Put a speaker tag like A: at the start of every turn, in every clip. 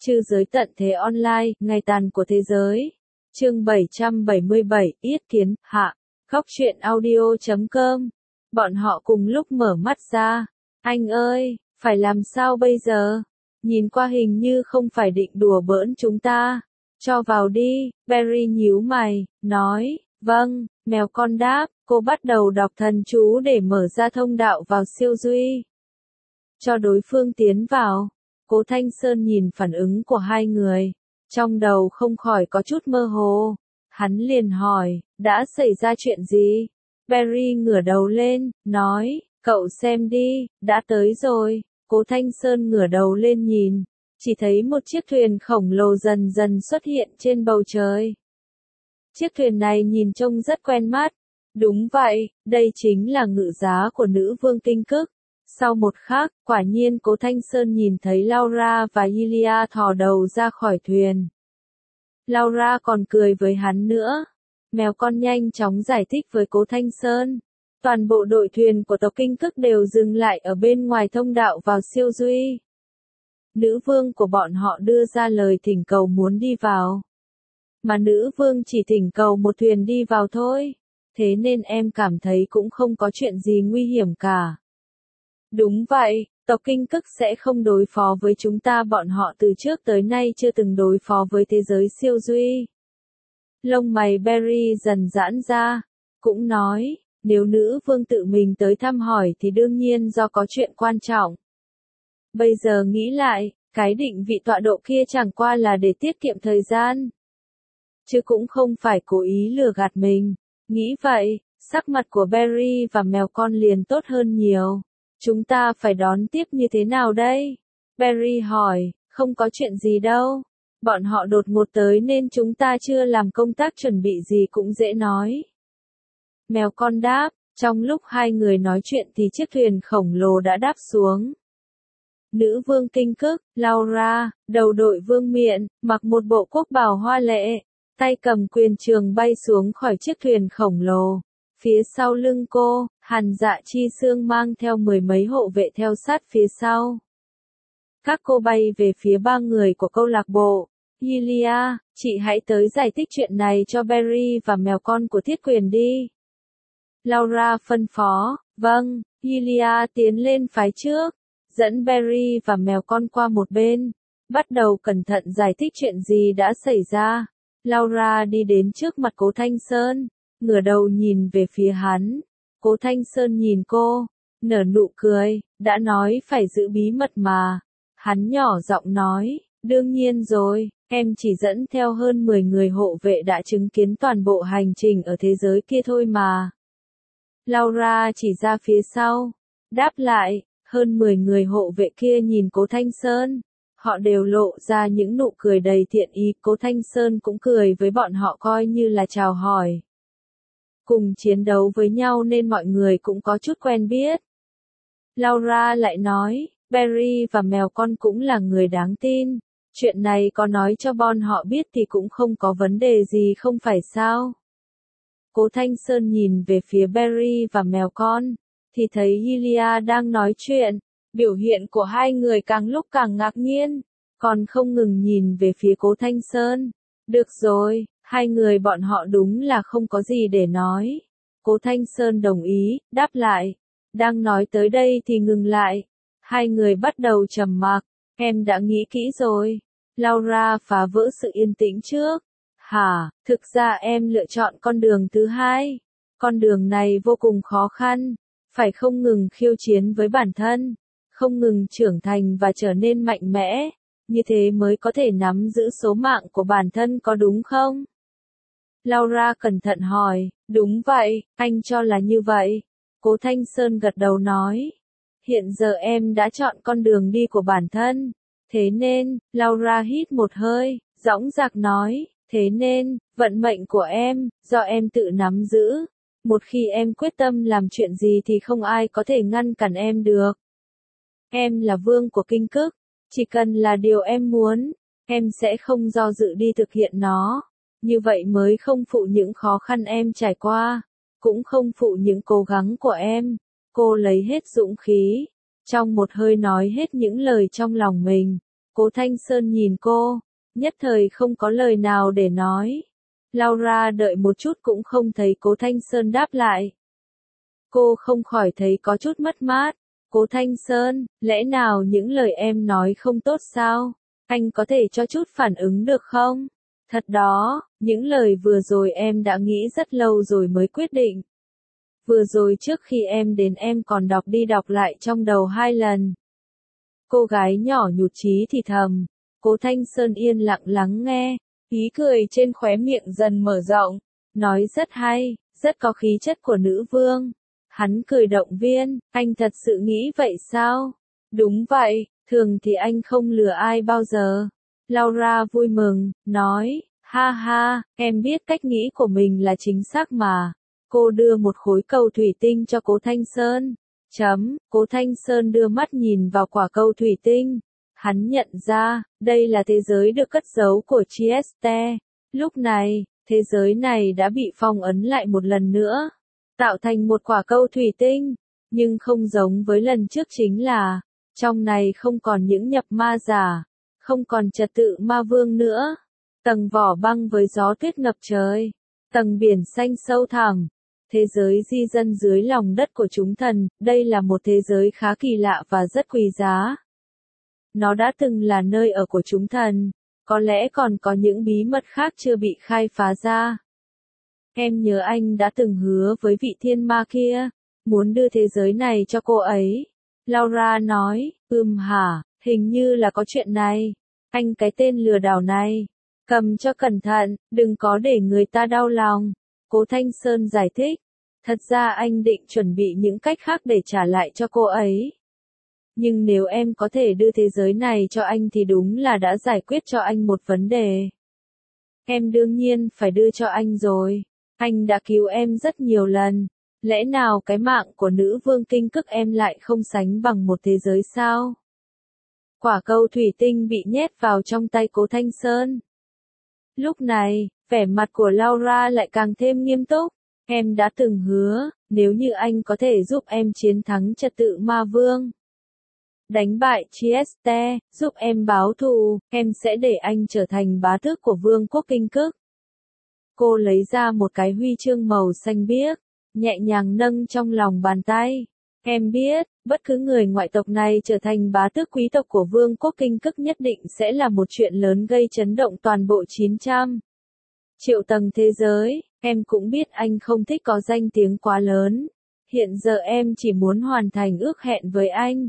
A: Trư giới tận thế online, ngày tàn của thế giới. Chương 777, Yết kiến, hạ. Góc truyện audio.com. Bọn họ cùng lúc mở mắt ra. Anh ơi, phải làm sao bây giờ? Nhìn qua hình như không phải định đùa bỡn chúng ta. Cho vào đi, Barry nhíu mày, nói, vâng, mèo con đáp, cô bắt đầu đọc thần chú để mở ra thông đạo vào siêu duy. Cho đối phương tiến vào. Cố Thanh Sơn nhìn phản ứng của hai người, trong đầu không khỏi có chút mơ hồ. Hắn liền hỏi, đã xảy ra chuyện gì? Barry ngửa đầu lên, nói, cậu xem đi, đã tới rồi. Cố Thanh Sơn ngửa đầu lên nhìn, chỉ thấy một chiếc thuyền khổng lồ dần dần xuất hiện trên bầu trời. Chiếc thuyền này nhìn trông rất quen mắt. Đúng vậy, đây chính là ngự giá của nữ vương Kinh Cức. Sau một khắc, quả nhiên Cố Thanh Sơn nhìn thấy Laura và Yulia thò đầu ra khỏi thuyền. Laura còn cười với hắn nữa. Mèo con nhanh chóng giải thích với Cố Thanh Sơn. Toàn bộ đội thuyền của tộc Kinh Cức đều dừng lại ở bên ngoài thông đạo vào siêu duy. Nữ vương của bọn họ đưa ra lời thỉnh cầu muốn đi vào. Mà nữ vương chỉ thỉnh cầu một thuyền đi vào thôi. Thế nên em cảm thấy cũng không có chuyện gì nguy hiểm cả. Đúng vậy, tộc Kinh Cức sẽ không đối phó với chúng ta, bọn họ từ trước tới nay chưa từng đối phó với thế giới siêu duy. Lông mày Barry dần giãn ra, cũng nói, nếu nữ vương tự mình tới thăm hỏi thì đương nhiên do có chuyện quan trọng. Bây giờ nghĩ lại, cái định vị tọa độ kia chẳng qua là để tiết kiệm thời gian. Chứ cũng không phải cố ý lừa gạt mình. Nghĩ vậy, sắc mặt của Barry và mèo con liền tốt hơn nhiều. Chúng ta phải đón tiếp như thế nào đây? Barry hỏi, không có chuyện gì đâu. Bọn họ đột ngột tới nên chúng ta chưa làm công tác chuẩn bị gì cũng dễ nói. Mèo con đáp, trong lúc hai người nói chuyện thì chiếc thuyền khổng lồ đã đáp xuống. Nữ vương Kinh Cức, Laura, đầu đội vương miện, mặc một bộ quốc bào hoa lệ, tay cầm quyền trường bay xuống khỏi chiếc thuyền khổng lồ. Phía sau lưng cô, Hàn Dạ Chi Sương mang theo mười mấy hộ vệ theo sát phía sau. Các cô bay về phía ba người của câu lạc bộ. Yulia, chị hãy tới giải thích chuyện này cho Barry và mèo con của Thiết Quyền đi. Laura phân phó, vâng, Yulia tiến lên phái trước, dẫn Barry và mèo con qua một bên, bắt đầu cẩn thận giải thích chuyện gì đã xảy ra. Laura đi đến trước mặt Cố Thanh Sơn, ngửa đầu nhìn về phía hắn. Cố Thanh Sơn nhìn cô, nở nụ cười, đã nói phải giữ bí mật mà. Hắn nhỏ giọng nói, đương nhiên rồi, em chỉ dẫn theo hơn 10 người hộ vệ đã chứng kiến toàn bộ hành trình ở thế giới kia thôi mà. Laura chỉ ra phía sau, đáp lại, hơn 10 người hộ vệ kia nhìn Cố Thanh Sơn. Họ đều lộ ra những nụ cười đầy thiện ý, Cố Thanh Sơn cũng cười với bọn họ coi như là chào hỏi. Cùng chiến đấu với nhau nên mọi người cũng có chút quen biết. Laura lại nói, Barry và mèo con cũng là người đáng tin. Chuyện này có nói cho bọn họ biết thì cũng không có vấn đề gì không phải sao? Cố Thanh Sơn nhìn về phía Barry và mèo con, thì thấy Yulia đang nói chuyện. Biểu hiện của hai người càng lúc càng ngạc nhiên, còn không ngừng nhìn về phía Cố Thanh Sơn. Được rồi, hai người bọn họ đúng là không có gì để nói. Cố Thanh Sơn đồng ý, đáp lại. Đang nói tới đây thì ngừng lại. Hai người bắt đầu trầm mặc. Em đã nghĩ kỹ rồi. Laura phá vỡ sự yên tĩnh trước. Hả, thực ra em lựa chọn con đường thứ hai. Con đường này vô cùng khó khăn. Phải không ngừng khiêu chiến với bản thân. Không ngừng trưởng thành và trở nên mạnh mẽ. Như thế mới có thể nắm giữ số mạng của bản thân, có đúng không? Laura cẩn thận hỏi, đúng vậy, anh cho là như vậy. Cố Thanh Sơn gật đầu nói, hiện giờ em đã chọn con đường đi của bản thân. Thế nên, Laura hít một hơi, dõng dạc nói, thế nên, vận mệnh của em, do em tự nắm giữ. Một khi em quyết tâm làm chuyện gì thì không ai có thể ngăn cản em được. Em là vương của Kinh Cức, chỉ cần là điều em muốn, em sẽ không do dự đi thực hiện nó. Như vậy mới không phụ những khó khăn em trải qua, cũng không phụ những cố gắng của em. Cô lấy hết dũng khí, trong một hơi nói hết những lời trong lòng mình. Cố Thanh Sơn nhìn cô, nhất thời không có lời nào để nói. Laura đợi một chút cũng không thấy Cố Thanh Sơn đáp lại. Cô không khỏi thấy có chút mất mát. Cố Thanh Sơn, lẽ nào những lời em nói không tốt sao? Anh có thể cho chút phản ứng được không? Thật đó, những lời vừa rồi em đã nghĩ rất lâu rồi mới quyết định. Vừa rồi trước khi em đến em còn đọc đi đọc lại trong đầu 2 lần. Cô gái nhỏ nhụt chí thì thầm. Cố Thanh Sơn yên lặng lắng nghe, ý cười trên khóe miệng dần mở rộng, nói rất hay, rất có khí chất của nữ vương. Hắn cười động viên, anh thật sự nghĩ vậy sao? Đúng vậy, thường thì anh không lừa ai bao giờ. Laura vui mừng, nói, ha ha, em biết cách nghĩ của mình là chính xác mà. Cô đưa một khối cầu thủy tinh cho Cố Thanh Sơn. Cố Thanh Sơn đưa mắt nhìn vào quả cầu thủy tinh. Hắn nhận ra, đây là thế giới được cất giấu của Trieste. Lúc này, thế giới này đã bị phong ấn lại một lần nữa, tạo thành một quả cầu thủy tinh, nhưng không giống với lần trước chính là, trong này không còn những nhập ma giả, không còn trật tự ma vương nữa. Tầng vỏ băng với gió tuyết ngập trời, tầng biển xanh sâu thẳm, thế giới di dân dưới lòng đất của chúng thần, đây là một thế giới khá kỳ lạ và rất quý giá. Nó đã từng là nơi ở của chúng thần, có lẽ còn có những bí mật khác chưa bị khai phá ra. Em nhớ anh đã từng hứa với vị thiên ma kia, muốn đưa thế giới này cho cô ấy. Laura nói, hả, hình như là có chuyện này. Anh cái tên lừa đảo này, cầm cho cẩn thận, đừng có để người ta đau lòng. Cố Thanh Sơn giải thích, thật ra anh định chuẩn bị những cách khác để trả lại cho cô ấy. Nhưng nếu em có thể đưa thế giới này cho anh thì đúng là đã giải quyết cho anh một vấn đề. Em đương nhiên phải đưa cho anh rồi. Anh đã cứu em rất nhiều lần. Lẽ nào cái mạng của nữ vương kinh cức em lại không sánh bằng một thế giới sao? Quả cầu thủy tinh bị nhét vào trong tay Cố Thanh Sơn. Lúc này, vẻ mặt của Laura lại càng thêm nghiêm túc. Em đã từng hứa, nếu như anh có thể giúp em chiến thắng trật tự ma vương, đánh bại Trieste, giúp em báo thù, em sẽ để anh trở thành bá tước của vương quốc kinh cức. Cô lấy ra một cái huy chương màu xanh biếc, nhẹ nhàng nâng trong lòng bàn tay. Em biết, bất cứ người ngoại tộc này trở thành bá tước quý tộc của vương quốc kinh cức nhất định sẽ là một chuyện lớn gây chấn động toàn bộ 900 triệu tầng thế giới. Em cũng biết anh không thích có danh tiếng quá lớn. Hiện giờ em chỉ muốn hoàn thành ước hẹn với anh.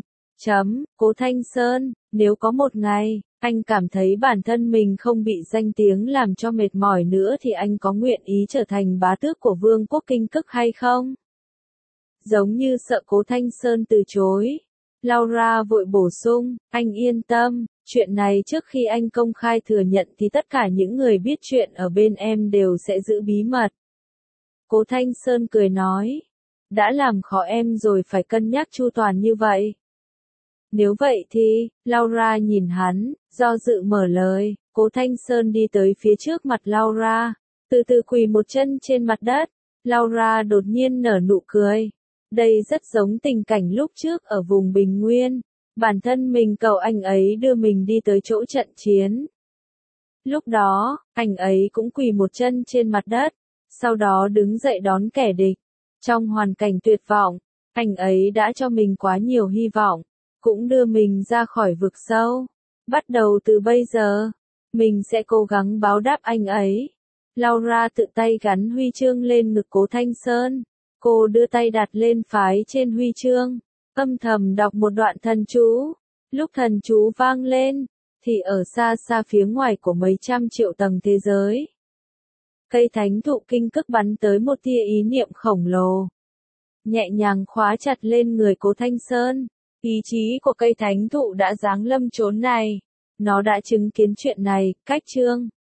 A: Cố Thanh Sơn, nếu có một ngày, anh cảm thấy bản thân mình không bị danh tiếng làm cho mệt mỏi nữa thì anh có nguyện ý trở thành bá tước của vương quốc kinh cức hay không? Giống như sợ Cố Thanh Sơn từ chối. Laura vội bổ sung, anh yên tâm, chuyện này trước khi anh công khai thừa nhận thì tất cả những người biết chuyện ở bên em đều sẽ giữ bí mật. Cố Thanh Sơn cười nói, đã làm khó em rồi phải cân nhắc chu toàn như vậy. Nếu vậy thì, Laura nhìn hắn, do dự mở lời. Cố Thanh Sơn đi tới phía trước mặt Laura, từ từ quỳ một chân trên mặt đất. Laura đột nhiên nở nụ cười. Đây rất giống tình cảnh lúc trước ở vùng Bình Nguyên. Bản thân mình cầu anh ấy đưa mình đi tới chỗ trận chiến. Lúc đó, anh ấy cũng quỳ một chân trên mặt đất, sau đó đứng dậy đón kẻ địch. Trong hoàn cảnh tuyệt vọng, anh ấy đã cho mình quá nhiều hy vọng, cũng đưa mình ra khỏi vực sâu. Bắt đầu từ bây giờ, mình sẽ cố gắng báo đáp anh ấy. Laura tự tay gắn huy chương lên ngực Cố Thanh Sơn. Cô đưa tay đặt lên phái trên huy chương, âm thầm đọc một đoạn thần chú. Lúc thần chú vang lên, thì ở xa xa phía ngoài của mấy trăm triệu tầng thế giới, cây thánh thụ kinh cức bắn tới một tia ý niệm khổng lồ, nhẹ nhàng khóa chặt lên người Cố Thanh Sơn. Ý chí của cây thánh thụ đã giáng lâm chốn này. Nó đã chứng kiến chuyện này, cách chương